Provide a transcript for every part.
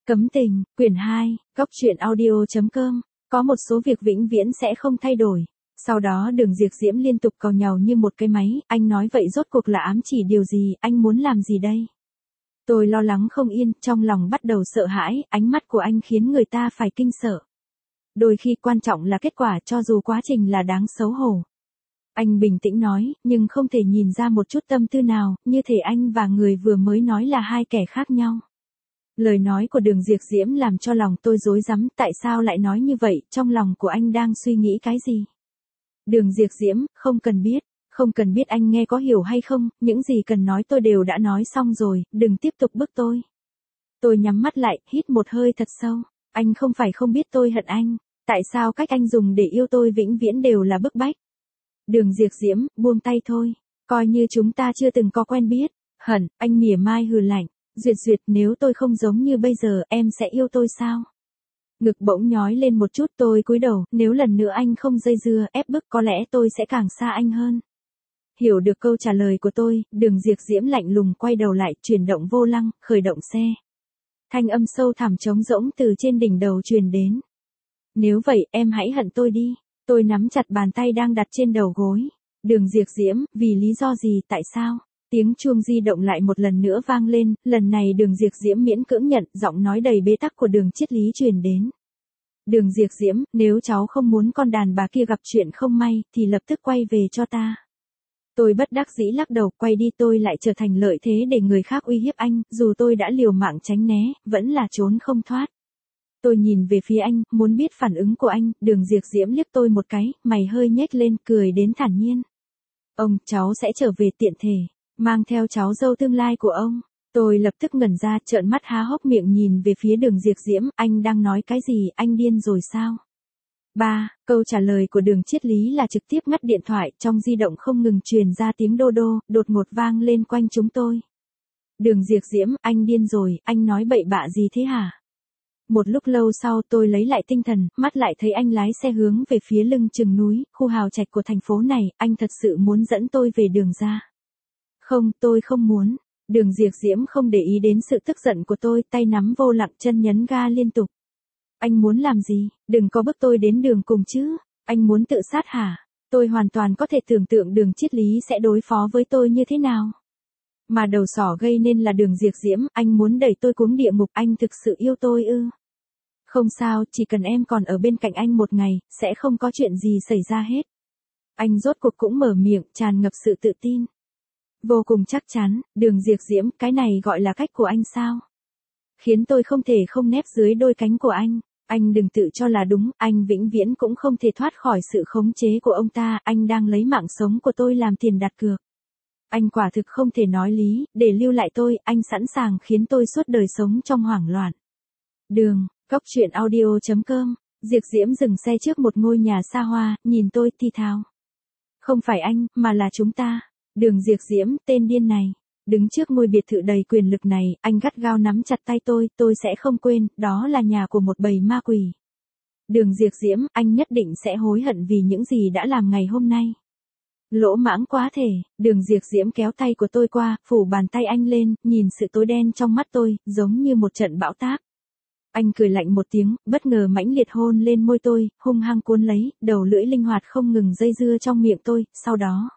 Cấm tình, quyển 2, góc truyện audio.com. Có một số việc vĩnh viễn sẽ không thay đổi. Sau đó Đường Diệp Diễm liên tục càu nhàu như một cái máy, anh nói vậy rốt cuộc là ám chỉ điều gì, anh muốn làm gì đây? Tôi lo lắng không yên, trong lòng bắt đầu sợ hãi, ánh mắt của anh khiến người ta phải kinh sợ. Đôi khi quan trọng là kết quả, cho dù quá trình là đáng xấu hổ. Anh bình tĩnh nói, nhưng không thể nhìn ra một chút tâm tư nào, như thể anh và người vừa mới nói là hai kẻ khác nhau. Lời nói của Đường Diệp Diễm làm cho lòng tôi rối rắm, tại sao lại nói như vậy, trong lòng của anh đang suy nghĩ cái gì? Đường Diệp Diễm, không cần biết anh nghe có hiểu hay không, những gì cần nói tôi đều đã nói xong rồi, đừng tiếp tục bức tôi. Tôi nhắm mắt lại, hít một hơi thật sâu, anh không phải không biết tôi hận anh, tại sao cách anh dùng để yêu tôi vĩnh viễn đều là bức bách? Đường Diệp Diễm, buông tay thôi, coi như chúng ta chưa từng có quen biết. Hận, anh mỉa mai hừ lạnh. Duyệt, nếu tôi không giống như bây giờ, em sẽ yêu tôi sao? Ngực bỗng nhói lên một chút, tôi cúi đầu, nếu lần nữa anh không dây dưa, ép bức có lẽ tôi sẽ càng xa anh hơn. Hiểu được câu trả lời của tôi, Đường Diệp Diễm lạnh lùng quay đầu lại, chuyển động vô lăng, khởi động xe. Thanh âm sâu thẳm trống rỗng từ trên đỉnh đầu truyền đến. Nếu vậy, em hãy hận tôi đi. Tôi nắm chặt bàn tay đang đặt trên đầu gối. Đường Diệp Diễm, vì lý do gì, tại sao? Tiếng chuông di động lại một lần nữa vang lên, lần này Đường Diệp Diễm miễn cưỡng nhận, giọng nói đầy bế tắc của Đường Triết Lý truyền đến. Đường Diệp Diễm, nếu cháu không muốn con đàn bà kia gặp chuyện không may, thì lập tức quay về cho ta. Tôi bất đắc dĩ lắc đầu, quay đi, tôi lại trở thành lợi thế để người khác uy hiếp anh, dù tôi đã liều mạng tránh né, vẫn là trốn không thoát. Tôi nhìn về phía anh, muốn biết phản ứng của anh, Đường Diệp Diễm liếc tôi một cái, mày hơi nhếch lên, cười đến thản nhiên. Ông, cháu sẽ trở về tiện thể, mang theo cháu dâu tương lai của ông. Tôi lập tức ngẩn ra, trợn mắt há hốc miệng nhìn về phía Đường Diệp Diễm, anh đang nói cái gì, anh điên rồi sao? Câu trả lời của Đường Triết Lý là trực tiếp ngắt điện thoại, trong di động không ngừng truyền ra tiếng đô đô, đột ngột vang lên quanh chúng tôi. Đường Diệp Diễm, anh điên rồi, anh nói bậy bạ gì thế hả? Một lúc lâu sau tôi lấy lại tinh thần, mắt lại thấy anh lái xe hướng về phía lưng chừng núi, khu hào trạch của thành phố này, anh thật sự muốn dẫn tôi về Đường ra. Không, tôi không muốn. Đường Diệp Diễm không để ý đến sự tức giận của tôi, tay nắm vô lặng, chân nhấn ga liên tục. Anh muốn làm gì? Đừng có bức tôi đến đường cùng chứ. Anh muốn tự sát hả? Tôi hoàn toàn có thể tưởng tượng Đường Triết Lý sẽ đối phó với tôi như thế nào. Mà đầu sỏ gây nên là Đường Diệp Diễm, anh muốn đẩy tôi xuống địa ngục, anh thực sự yêu tôi ư? Không sao, chỉ cần em còn ở bên cạnh anh một ngày, sẽ không có chuyện gì xảy ra hết. Anh rốt cuộc cũng mở miệng, tràn ngập sự tự tin. Vô cùng chắc chắn, Đường Diệp Diễm, cái này gọi là cách của anh sao? Khiến tôi không thể không nép dưới đôi cánh của anh. Anh đừng tự cho là đúng, anh vĩnh viễn cũng không thể thoát khỏi sự khống chế của ông ta, anh đang lấy mạng sống của tôi làm tiền đặt cược. Anh quả thực không thể nói lý, để lưu lại tôi, anh sẵn sàng khiến tôi suốt đời sống trong hoảng loạn. Góc truyện audio.com. Diệp Diễm dừng xe trước một ngôi nhà xa hoa, nhìn tôi thi thào. Không phải anh, mà là chúng ta. Đường Diệp Diễm, tên điên này. Đứng trước ngôi biệt thự đầy quyền lực này, anh gắt gao nắm chặt tay tôi sẽ không quên, đó là nhà của một bầy ma quỷ. Đường Diệp Diễm, anh nhất định sẽ hối hận vì những gì đã làm ngày hôm nay. Lỗ mãng quá thể, Đường Diệp Diễm kéo tay của tôi qua, phủ bàn tay anh lên, nhìn sự tối đen trong mắt tôi, giống như một trận bão táp. Anh cười lạnh một tiếng, bất ngờ mãnh liệt hôn lên môi tôi, hung hăng cuốn lấy, đầu lưỡi linh hoạt không ngừng dây dưa trong miệng tôi, sau đó.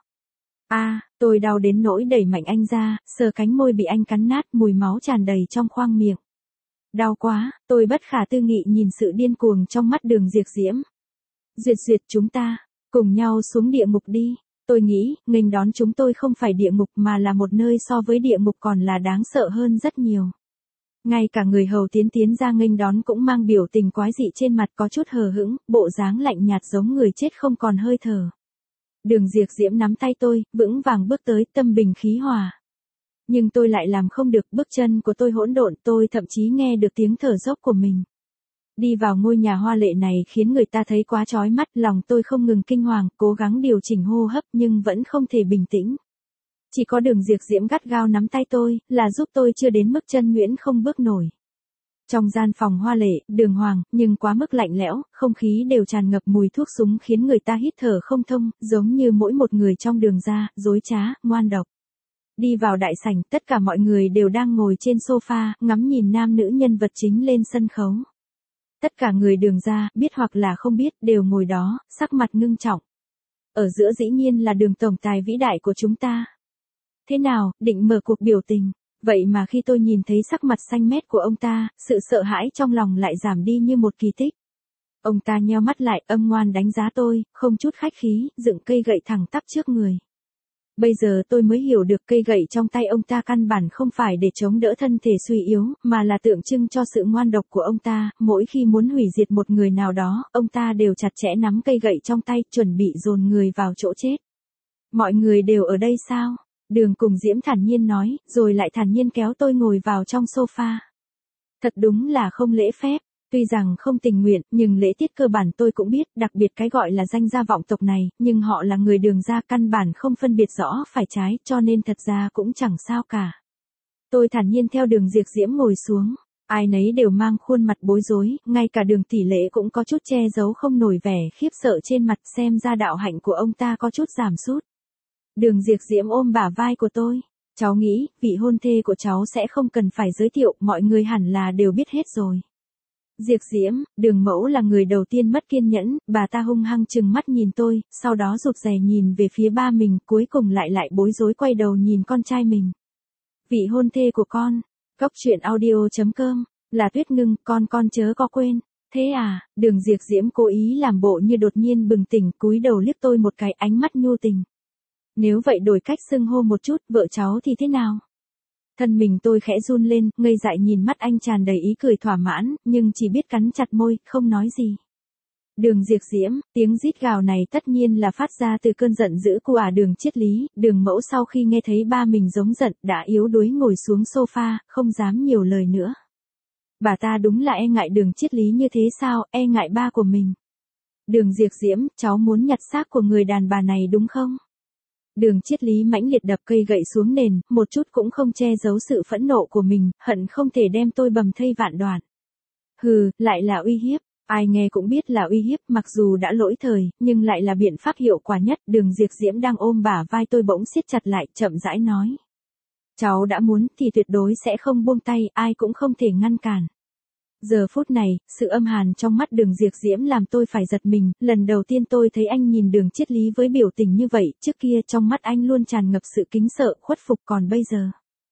Tôi đau đến nỗi đẩy mạnh anh ra, sờ cánh môi bị anh cắn nát, mùi máu tràn đầy trong khoang miệng. Đau quá, tôi bất khả tư nghị nhìn sự điên cuồng trong mắt Đường Diệp Diễm. Duyệt, chúng ta, cùng nhau xuống địa ngục đi. Tôi nghĩ, nghênh đón chúng tôi không phải địa ngục mà là một nơi so với địa ngục còn là đáng sợ hơn rất nhiều. Ngay cả người hầu tiến ra nghênh đón cũng mang biểu tình quái dị trên mặt, có chút hờ hững, bộ dáng lạnh nhạt giống người chết không còn hơi thở. Đường Diệp Diễm nắm tay tôi, vững vàng bước tới, tâm bình khí hòa. Nhưng tôi lại làm không được, bước chân của tôi hỗn độn, tôi thậm chí nghe được tiếng thở dốc của mình. Đi vào ngôi nhà hoa lệ này khiến người ta thấy quá chói mắt, lòng tôi không ngừng kinh hoàng, cố gắng điều chỉnh hô hấp nhưng vẫn không thể bình tĩnh. Chỉ có Đường Diệp Diễm gắt gao nắm tay tôi, là giúp tôi chưa đến mức chân nhũn không bước nổi. Trong gian phòng hoa lệ, đường hoàng, nhưng quá mức lạnh lẽo, không khí đều tràn ngập mùi thuốc súng khiến người ta hít thở không thông, giống như mỗi một người trong Đường ra, dối trá, ngoan độc. Đi vào đại sảnh, tất cả mọi người đều đang ngồi trên sofa, ngắm nhìn nam nữ nhân vật chính lên sân khấu. Tất cả người Đường gia, biết hoặc là không biết, đều ngồi đó, sắc mặt ngưng trọng. Ở giữa dĩ nhiên là Đường tổng tài vĩ đại của chúng ta. Thế nào, định mở cuộc biểu tình. Vậy mà khi tôi nhìn thấy sắc mặt xanh mét của ông ta, sự sợ hãi trong lòng lại giảm đi như một kỳ tích. Ông ta nheo mắt lại, âm ngoan đánh giá tôi, không chút khách khí, dựng cây gậy thẳng tắp trước người. Bây giờ tôi mới hiểu được cây gậy trong tay ông ta căn bản không phải để chống đỡ thân thể suy yếu, mà là tượng trưng cho sự ngoan độc của ông ta. Mỗi khi muốn hủy diệt một người nào đó, ông ta đều chặt chẽ nắm cây gậy trong tay, chuẩn bị dồn người vào chỗ chết. Mọi người đều ở đây sao? Đường Cùng Diễm thản nhiên nói, rồi lại thản nhiên kéo tôi ngồi vào trong sofa. Thật đúng là không lễ phép. Tuy rằng không tình nguyện, nhưng lễ tiết cơ bản tôi cũng biết, đặc biệt cái gọi là danh gia vọng tộc này, nhưng họ là người Đường gia, căn bản không phân biệt rõ phải trái, cho nên thật ra cũng chẳng sao cả. Tôi thản nhiên theo Đường Diệp Diễm ngồi xuống, ai nấy đều mang khuôn mặt bối rối, ngay cả Đường Tỷ Lệ cũng có chút che giấu không nổi vẻ khiếp sợ trên mặt, xem ra đạo hạnh của ông ta có chút giảm sút. Đường Diệp Diễm ôm bả vai của tôi, cháu nghĩ, vị hôn thê của cháu sẽ không cần phải giới thiệu, mọi người hẳn là đều biết hết rồi. Diệp Diễm, Đường mẫu là người đầu tiên mất kiên nhẫn, bà ta hung hăng trừng mắt nhìn tôi, sau đó rụt rè nhìn về phía ba mình, cuối cùng lại bối rối quay đầu nhìn con trai mình. Vị hôn thê của con, Cốc Truyện Audio.com, là Tuyết Ngưng, con chớ có quên. Thế à, Đường Diệp Diễm cố ý làm bộ như đột nhiên bừng tỉnh, cúi đầu liếc tôi một cái, ánh mắt nhu tình. Nếu vậy đổi cách xưng hô một chút, vợ cháu thì thế nào? Thân mình tôi khẽ run lên, ngây dại nhìn mắt anh tràn đầy ý cười thỏa mãn, nhưng chỉ biết cắn chặt môi, không nói gì. Đường Diệp Diễm, tiếng rít gào này tất nhiên là phát ra từ cơn giận dữ của Đường Triết Lý. Đường mẫu sau khi nghe thấy ba mình giống giận, đã yếu đuối ngồi xuống sofa, không dám nhiều lời nữa. Bà ta đúng là e ngại Đường Triết Lý như thế sao, e ngại ba của mình. Đường Diệp Diễm, cháu muốn nhặt xác của người đàn bà này đúng không? Đường Triết Lý mãnh liệt đập cây gậy xuống nền, một chút cũng không che giấu sự phẫn nộ của mình, hận không thể đem tôi bầm thây vạn đoạn. Hừ, lại là uy hiếp, ai nghe cũng biết là uy hiếp, mặc dù đã lỗi thời, nhưng lại là biện pháp hiệu quả nhất. Đường Diệp Diễm đang ôm bả vai tôi bỗng siết chặt lại, chậm rãi nói. Cháu đã muốn thì tuyệt đối sẽ không buông tay, ai cũng không thể ngăn cản. Giờ phút này, sự âm hàn trong mắt Đường Diệp Diễm làm tôi phải giật mình, lần đầu tiên tôi thấy anh nhìn Đường Triết Lý với biểu tình như vậy, trước kia trong mắt anh luôn tràn ngập sự kính sợ, khuất phục, còn bây giờ.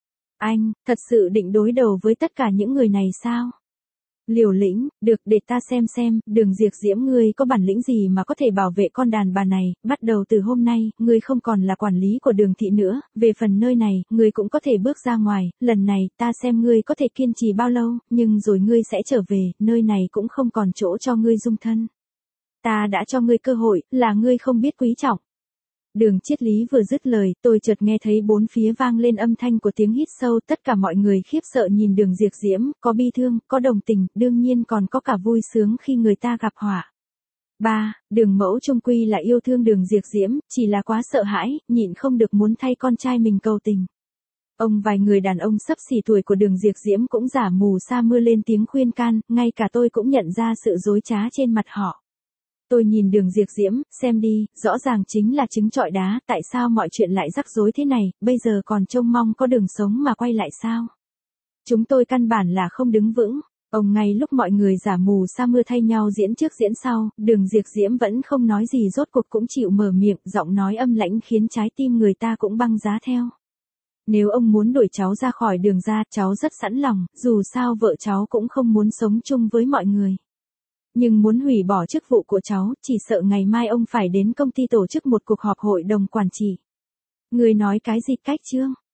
Anh, thật sự định đối đầu với tất cả những người này sao? Liều lĩnh, được để ta xem, Đường Diệp Diễm ngươi có bản lĩnh gì mà có thể bảo vệ con đàn bà này, bắt đầu từ hôm nay, ngươi không còn là quản lý của Đường thị nữa, về phần nơi này, ngươi cũng có thể bước ra ngoài, lần này, ta xem ngươi có thể kiên trì bao lâu, nhưng rồi ngươi sẽ trở về, nơi này cũng không còn chỗ cho ngươi dung thân. Ta đã cho ngươi cơ hội, là ngươi không biết quý trọng. Đường Triết Lý vừa dứt lời, tôi chợt nghe thấy bốn phía vang lên âm thanh của tiếng hít sâu, tất cả mọi người khiếp sợ nhìn Đường Diệp Diễm, có bi thương, có đồng tình, đương nhiên còn có cả vui sướng khi người ta gặp họa. Đường mẫu trung quy là yêu thương Đường Diệp Diễm, chỉ là quá sợ hãi, nhịn không được muốn thay con trai mình cầu tình. Vài người đàn ông xấp xỉ tuổi của Đường Diệp Diễm cũng giả mù sa mưa lên tiếng khuyên can, ngay cả tôi cũng nhận ra sự dối trá trên mặt họ. Tôi nhìn Đường Diệp Diễm, xem đi, rõ ràng chính là trứng trọi đá, tại sao mọi chuyện lại rắc rối thế này, bây giờ còn trông mong có đường sống mà quay lại sao? Chúng tôi căn bản là không đứng vững. Ngay lúc mọi người giả mù sa mưa thay nhau diễn trước diễn sau, Đường Diệp Diễm vẫn không nói gì, rốt cuộc cũng chịu mở miệng, giọng nói âm lãnh khiến trái tim người ta cũng băng giá theo. Nếu ông muốn đuổi cháu ra khỏi Đường gia, cháu rất sẵn lòng, dù sao vợ cháu cũng không muốn sống chung với mọi người. Nhưng muốn hủy bỏ chức vụ của cháu, chỉ sợ ngày mai ông phải đến công ty tổ chức một cuộc họp hội đồng quản trị. Người nói cái gì cách chương?